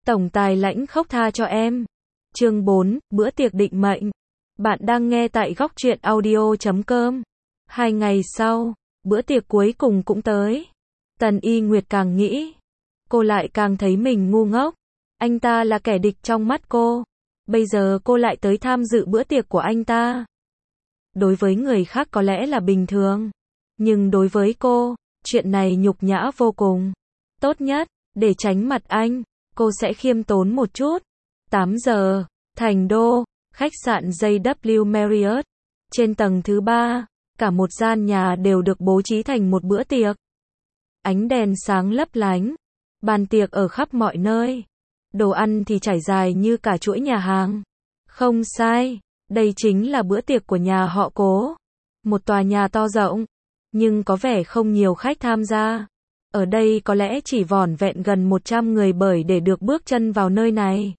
Tổng tài lãnh khốc tha cho em. Chương 4, bữa tiệc định mệnh. Bạn đang nghe tại góc truyện audio.com. 2 ngày sau, bữa tiệc cuối cùng cũng tới. Tần Y Nguyệt càng nghĩ, cô lại càng thấy mình ngu ngốc. Anh ta là kẻ địch trong mắt cô. Bây giờ cô lại tới tham dự bữa tiệc của anh ta. Đối với người khác có lẽ là bình thường. Nhưng đối với cô, chuyện này nhục nhã vô cùng. Tốt nhất, để tránh mặt anh, cô sẽ khiêm tốn một chút. 8 giờ, Thành Đô, khách sạn JW Marriott. Trên tầng thứ 3, cả một gian nhà đều được bố trí thành một bữa tiệc. Ánh đèn sáng lấp lánh, bàn tiệc ở khắp mọi nơi. Đồ ăn thì trải dài như cả chuỗi nhà hàng. Không sai, đây chính là bữa tiệc của nhà họ Cố. Một tòa nhà to rộng, nhưng có vẻ không nhiều khách tham gia. Ở đây có lẽ chỉ vỏn vẹn gần 100 người bởi để được bước chân vào nơi này.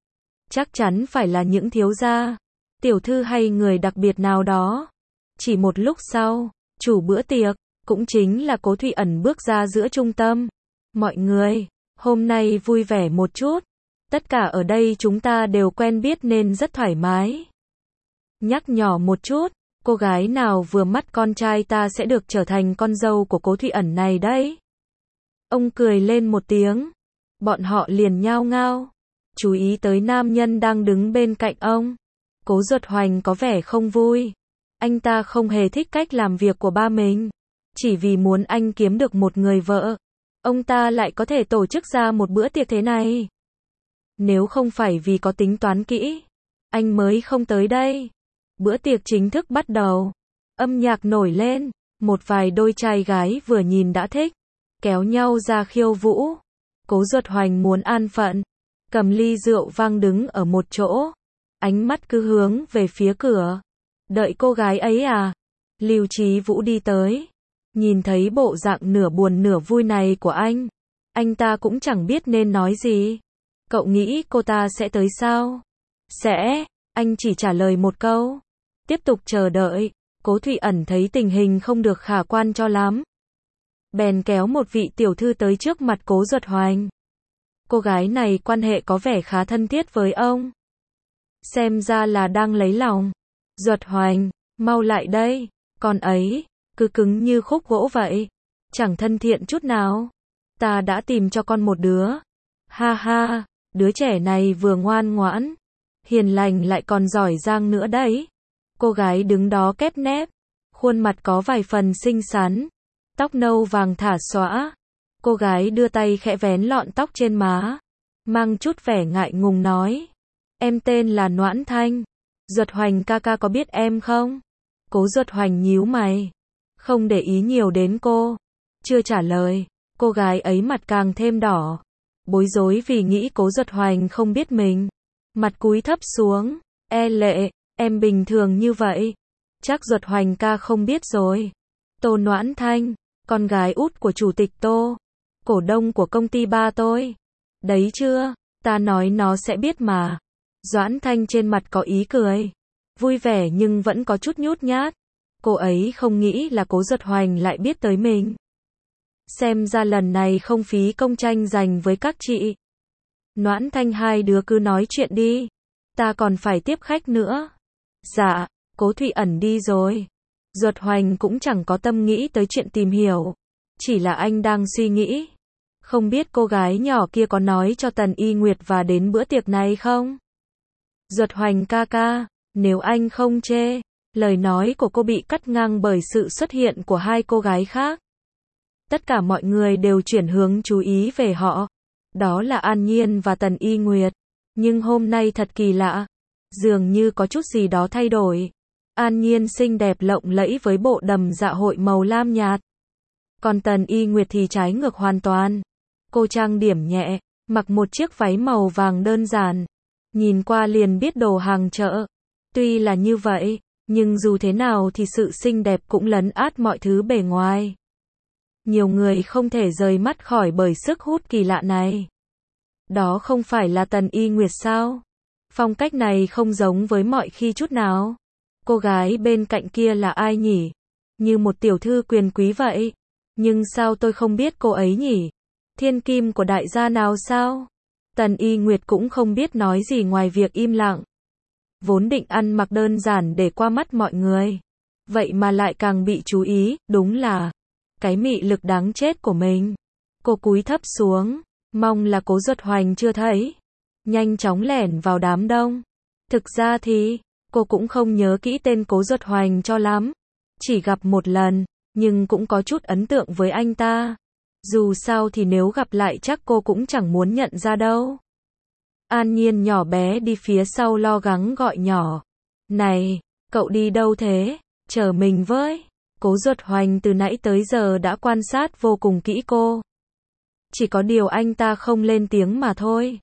Chắc chắn phải là những thiếu gia, tiểu thư hay người đặc biệt nào đó. Chỉ một lúc sau, chủ bữa tiệc, cũng chính là Cố Thụy Ẩn bước ra giữa trung tâm. Mọi người, hôm nay vui vẻ một chút. Tất cả ở đây chúng ta đều quen biết nên rất thoải mái. Nhắc nhỏ một chút, cô gái nào vừa mắt con trai ta sẽ được trở thành con dâu của Cố Thụy Ẩn này đấy. Ông cười lên một tiếng. Bọn họ liền nhao nhao chú ý tới nam nhân đang đứng bên cạnh ông. Cố Duật Hoành có vẻ không vui. Anh ta không hề thích cách làm việc của ba mình. Chỉ vì muốn anh kiếm được một người vợ, ông ta lại có thể tổ chức ra một bữa tiệc thế này. Nếu không phải vì có tính toán kỹ, anh mới không tới đây. Bữa tiệc chính thức bắt đầu. Âm nhạc nổi lên. Một vài đôi trai gái vừa nhìn đã thích, kéo nhau ra khiêu vũ. Cố Duật Hoành muốn an phận, cầm ly rượu vang đứng ở một chỗ. Ánh mắt cứ hướng về phía cửa. Đợi cô gái ấy à? Lưu Chí Vũ đi tới. Nhìn thấy bộ dạng nửa buồn nửa vui này của anh ta cũng chẳng biết nên nói gì. Cậu nghĩ cô ta sẽ tới sao? Sẽ, anh chỉ trả lời một câu. Tiếp tục chờ đợi. Cố Thụy Ẩn thấy tình hình không được khả quan cho lắm, bèn kéo một vị tiểu thư tới trước mặt Cố Duật Hoành. Cô gái này quan hệ có vẻ khá thân thiết với ông. Xem ra là đang lấy lòng. Duật Hoành, mau lại đây. Con ấy, cứ cứng như khúc gỗ vậy. Chẳng thân thiện chút nào. Ta đã tìm cho con một đứa. Ha ha, đứa trẻ này vừa ngoan ngoãn, hiền lành lại còn giỏi giang nữa đấy. Cô gái đứng đó kép nép. Khuôn mặt có vài phần xinh xắn. Tóc nâu vàng thả xõa. Cô gái đưa tay khẽ vén lọn tóc trên má, mang chút vẻ ngại ngùng nói. Em tên là Noãn Thanh. Duật Hoành ca ca có biết em không? Cố Duật Hoành nhíu mày, không để ý nhiều đến cô. Chưa trả lời, cô gái ấy mặt càng thêm đỏ. Bối rối vì nghĩ Cố Duật Hoành không biết mình. Mặt cúi thấp xuống. E lệ, em bình thường như vậy. Chắc Duật Hoành ca không biết rồi. Tô Noãn Thanh, con gái út của chủ tịch Tô, cổ đông của công ty ba tôi. Đấy chưa, ta nói nó sẽ biết mà. Doãn Thanh trên mặt có ý cười, vui vẻ nhưng vẫn có chút nhút nhát. Cô ấy không nghĩ là Cố Duật Hoành lại biết tới mình. Xem ra lần này không phí công tranh giành với các chị. Noãn Thanh, hai đứa cứ nói chuyện đi. Ta còn phải tiếp khách nữa. Dạ, Cố Thụy Ẩn đi rồi. Duật Hoành cũng chẳng có tâm nghĩ tới chuyện tìm hiểu. Chỉ là anh đang suy nghĩ. Không biết cô gái nhỏ kia có nói cho Tần Y Nguyệt và đến bữa tiệc này không? Duật Hoành ca ca, nếu anh không chê. Lời nói của cô bị cắt ngang bởi sự xuất hiện của hai cô gái khác. Tất cả mọi người đều chuyển hướng chú ý về họ. Đó là An Nhiên và Tần Y Nguyệt. Nhưng hôm nay thật kỳ lạ. Dường như có chút gì đó thay đổi. An Nhiên xinh đẹp lộng lẫy với bộ đầm dạ hội màu lam nhạt. Còn Tần Y Nguyệt thì trái ngược hoàn toàn. Cô trang điểm nhẹ, mặc một chiếc váy màu vàng đơn giản. Nhìn qua liền biết đồ hàng chợ. Tuy là như vậy, nhưng dù thế nào thì sự xinh đẹp cũng lấn át mọi thứ bề ngoài. Nhiều người không thể rời mắt khỏi bởi sức hút kỳ lạ này. Đó không phải là Tần Y Nguyệt sao? Phong cách này không giống với mọi khi chút nào. Cô gái bên cạnh kia là ai nhỉ? Như một tiểu thư quyền quý vậy. Nhưng sao tôi không biết cô ấy nhỉ? Thiên kim của đại gia nào sao? Tần Y Nguyệt cũng không biết nói gì ngoài việc im lặng. Vốn định ăn mặc đơn giản để qua mắt mọi người. Vậy mà lại càng bị chú ý, đúng là cái mị lực đáng chết của mình. Cô cúi thấp xuống, mong là Cố Duật Hoành chưa thấy. Nhanh chóng lẻn vào đám đông. Thực ra thì, cô cũng không nhớ kỹ tên Cố Duật Hoành cho lắm. Chỉ gặp một lần, nhưng cũng có chút ấn tượng với anh ta. Dù sao thì nếu gặp lại chắc cô cũng chẳng muốn nhận ra đâu. An Nhiên nhỏ bé đi phía sau lo gắng gọi nhỏ. Này, cậu đi đâu thế? Chờ mình với. Cố Duật Hoành từ nãy tới giờ đã quan sát vô cùng kỹ cô. Chỉ có điều anh ta không lên tiếng mà thôi.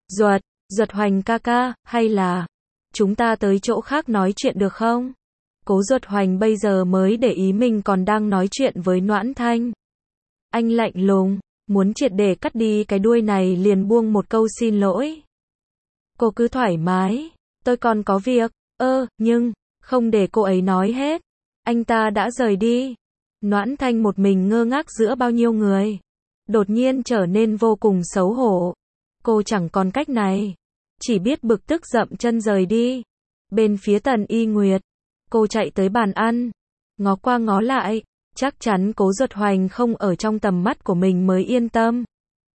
Duật Hoành ca ca, hay là chúng ta tới chỗ khác nói chuyện được không? Cố Duật Hoành bây giờ mới để ý mình còn đang nói chuyện với Noãn Thanh. Anh lạnh lùng, muốn triệt để cắt đi cái đuôi này liền buông một câu xin lỗi. Cô cứ thoải mái, tôi còn có việc, nhưng, không để cô ấy nói hết. Anh ta đã rời đi. Noãn Thanh một mình ngơ ngác giữa bao nhiêu người. Đột nhiên trở nên vô cùng xấu hổ. Cô chẳng còn cách này. Chỉ biết bực tức dậm chân rời đi. Bên phía Tần Y Nguyệt, cô chạy tới bàn ăn. Ngó qua ngó lại, chắc chắn Cố Duật Hoành không ở trong tầm mắt của mình mới yên tâm.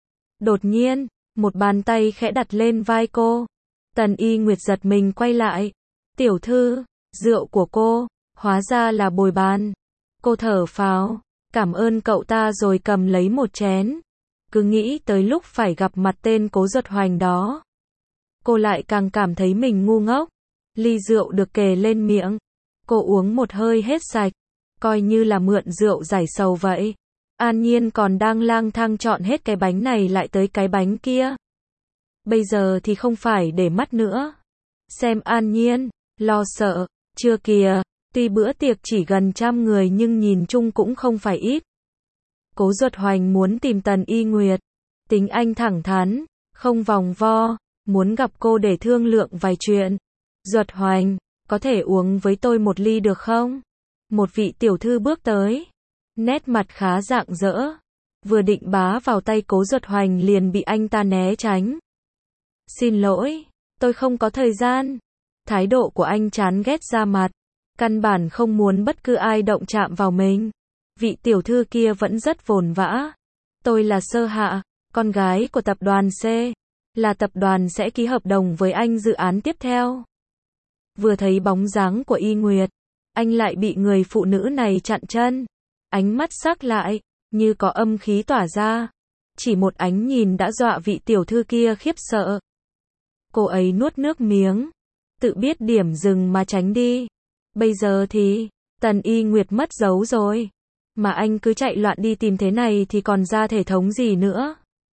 Đột nhiên, một bàn tay khẽ đặt lên vai cô. Tần Y Nguyệt giật mình quay lại. Tiểu thư, rượu của cô, hóa ra là bồi bàn. Cô thở phào, cảm ơn cậu ta rồi cầm lấy một chén. Cứ nghĩ tới lúc phải gặp mặt tên Cố Duật Hoành đó. Cô lại càng cảm thấy mình ngu ngốc. Ly rượu được kề lên miệng. Cô uống một hơi hết sạch. Coi như là mượn rượu giải sầu vậy. An Nhiên còn đang lang thang chọn hết cái bánh này lại tới cái bánh kia. Bây giờ thì không phải để mắt nữa. Xem An Nhiên, lo sợ, chưa kìa, tuy bữa tiệc chỉ gần 100 người nhưng nhìn chung cũng không phải ít. Cố Duật Hoành muốn tìm Tần Y Nguyệt. Tính anh thẳng thắn, không vòng vo, muốn gặp cô để thương lượng vài chuyện. Duật Hoành, có thể uống với tôi một ly được không? Một vị tiểu thư bước tới. Nét mặt khá rạng rỡ. Vừa định bá vào tay Cố Duật Hoành liền bị anh ta né tránh. Xin lỗi, tôi không có thời gian. Thái độ của anh chán ghét ra mặt. Căn bản không muốn bất cứ ai động chạm vào mình. Vị tiểu thư kia vẫn rất vồn vã. Tôi là Sơ Hạ, con gái của tập đoàn C. Là tập đoàn sẽ ký hợp đồng với anh dự án tiếp theo. Vừa thấy bóng dáng của Y Nguyệt, anh lại bị người phụ nữ này chặn chân. Ánh mắt sắc lại, như có âm khí tỏa ra. Chỉ một ánh nhìn đã dọa vị tiểu thư kia khiếp sợ. Cô ấy nuốt nước miếng, tự biết điểm dừng mà tránh đi. Bây giờ thì, Tần Y Nguyệt mất dấu rồi. Mà anh cứ chạy loạn đi tìm thế này thì còn ra thể thống gì nữa.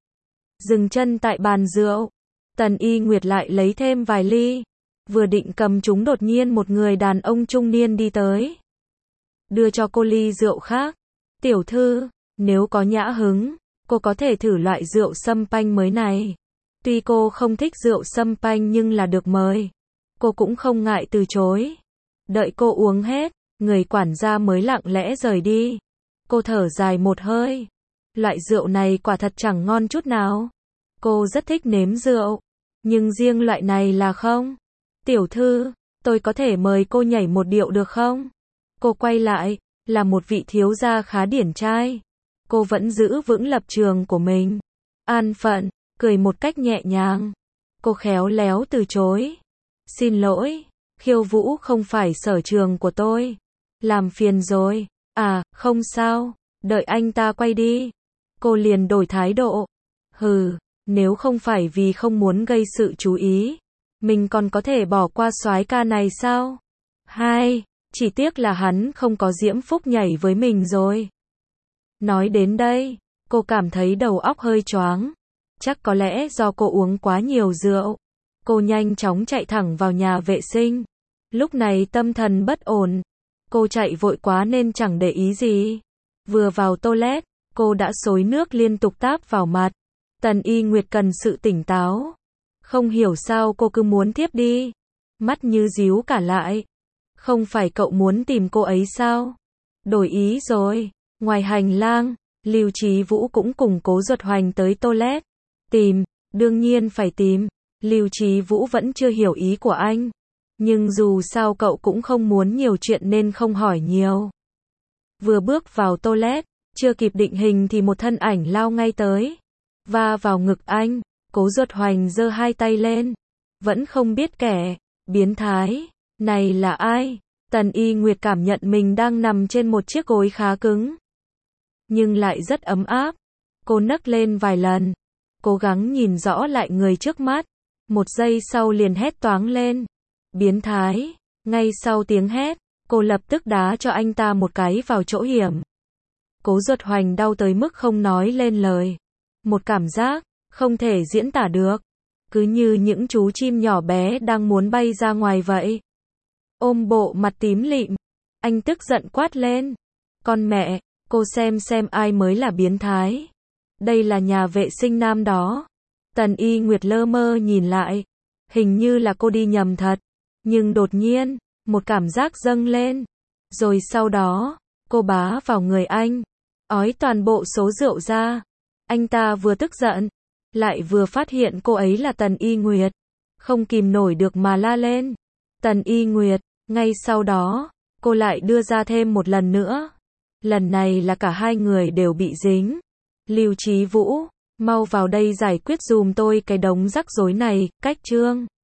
Dừng chân tại bàn rượu, Tần Y Nguyệt lại lấy thêm vài ly. Vừa định cầm chúng đột nhiên một người đàn ông trung niên đi tới. Đưa cho cô ly rượu khác. Tiểu thư, nếu có nhã hứng, cô có thể thử loại rượu sâm panh mới này. Tuy cô không thích rượu sâm panh nhưng là được mời. Cô cũng không ngại từ chối. Đợi cô uống hết, người quản gia mới lặng lẽ rời đi. Cô thở dài một hơi. Loại rượu này quả thật chẳng ngon chút nào. Cô rất thích nếm rượu. Nhưng riêng loại này là không. Tiểu thư, tôi có thể mời cô nhảy một điệu được không? Cô quay lại, là một vị thiếu gia khá điển trai. Cô vẫn giữ vững lập trường của mình. An phận, cười một cách nhẹ nhàng. Cô khéo léo từ chối. Xin lỗi, khiêu vũ không phải sở trường của tôi. Làm phiền rồi. À, không sao, đợi anh ta quay đi. Cô liền đổi thái độ. Hừ, nếu không phải vì không muốn gây sự chú ý, mình còn có thể bỏ qua soái ca này sao? Chỉ tiếc là hắn không có diễm phúc nhảy với mình rồi. Nói đến đây, cô cảm thấy đầu óc hơi choáng. Chắc có lẽ do cô uống quá nhiều rượu. Cô nhanh chóng chạy thẳng vào nhà vệ sinh. Lúc này tâm thần bất ổn. Cô chạy vội quá nên chẳng để ý gì. Vừa vào toilet, cô đã xối nước liên tục táp vào mặt. Tần Y Nguyệt cần sự tỉnh táo. Không hiểu sao cô cứ muốn thiếp đi. Mắt như díu cả lại. Không phải cậu muốn tìm cô ấy sao? Đổi ý rồi. Ngoài hành lang, Lưu Chí Vũ cũng cùng Cố Duật Hoành tới toilet. Tìm, Đương nhiên phải tìm. Lưu Chí Vũ vẫn chưa hiểu ý của anh. Nhưng dù sao cậu cũng không muốn nhiều chuyện nên không hỏi nhiều. Vừa bước vào toilet, chưa kịp định hình thì một thân ảnh lao ngay tới. Va vào ngực anh, Cố Duật Hoành giơ hai tay lên. Vẫn không biết kẻ biến thái này là ai. Tần Y Nguyệt cảm nhận mình đang nằm trên một chiếc gối khá cứng, nhưng lại rất ấm áp. Cô nấc lên vài lần, cố gắng nhìn rõ lại người trước mắt. Một giây sau liền hét toáng lên. Biến thái. Ngay sau tiếng hét, cô lập tức đá cho anh ta một cái vào chỗ hiểm. Cố Duật Hoành đau tới mức không nói lên lời. Một cảm giác không thể diễn tả được. Cứ như những chú chim nhỏ bé đang muốn bay ra ngoài vậy. Ôm bộ mặt tím lịm, anh tức giận quát lên. Con mẹ, cô xem ai mới là biến thái. Đây là nhà vệ sinh nam đó. Tần Y Nguyệt lơ mơ nhìn lại. Hình như là cô đi nhầm thật. Nhưng đột nhiên, một cảm giác dâng lên. Rồi sau đó, cô bá vào người anh. Ói toàn bộ số rượu ra. Anh ta vừa tức giận, lại vừa phát hiện cô ấy là Tần Y Nguyệt. Không kìm nổi được mà la lên. Tần Y Nguyệt. Ngay sau đó, cô lại đưa ra thêm một lần nữa. Lần này là cả hai người đều bị dính. Lưu Chí Vũ, mau vào đây giải quyết dùm tôi cái đống rắc rối này. Cách chương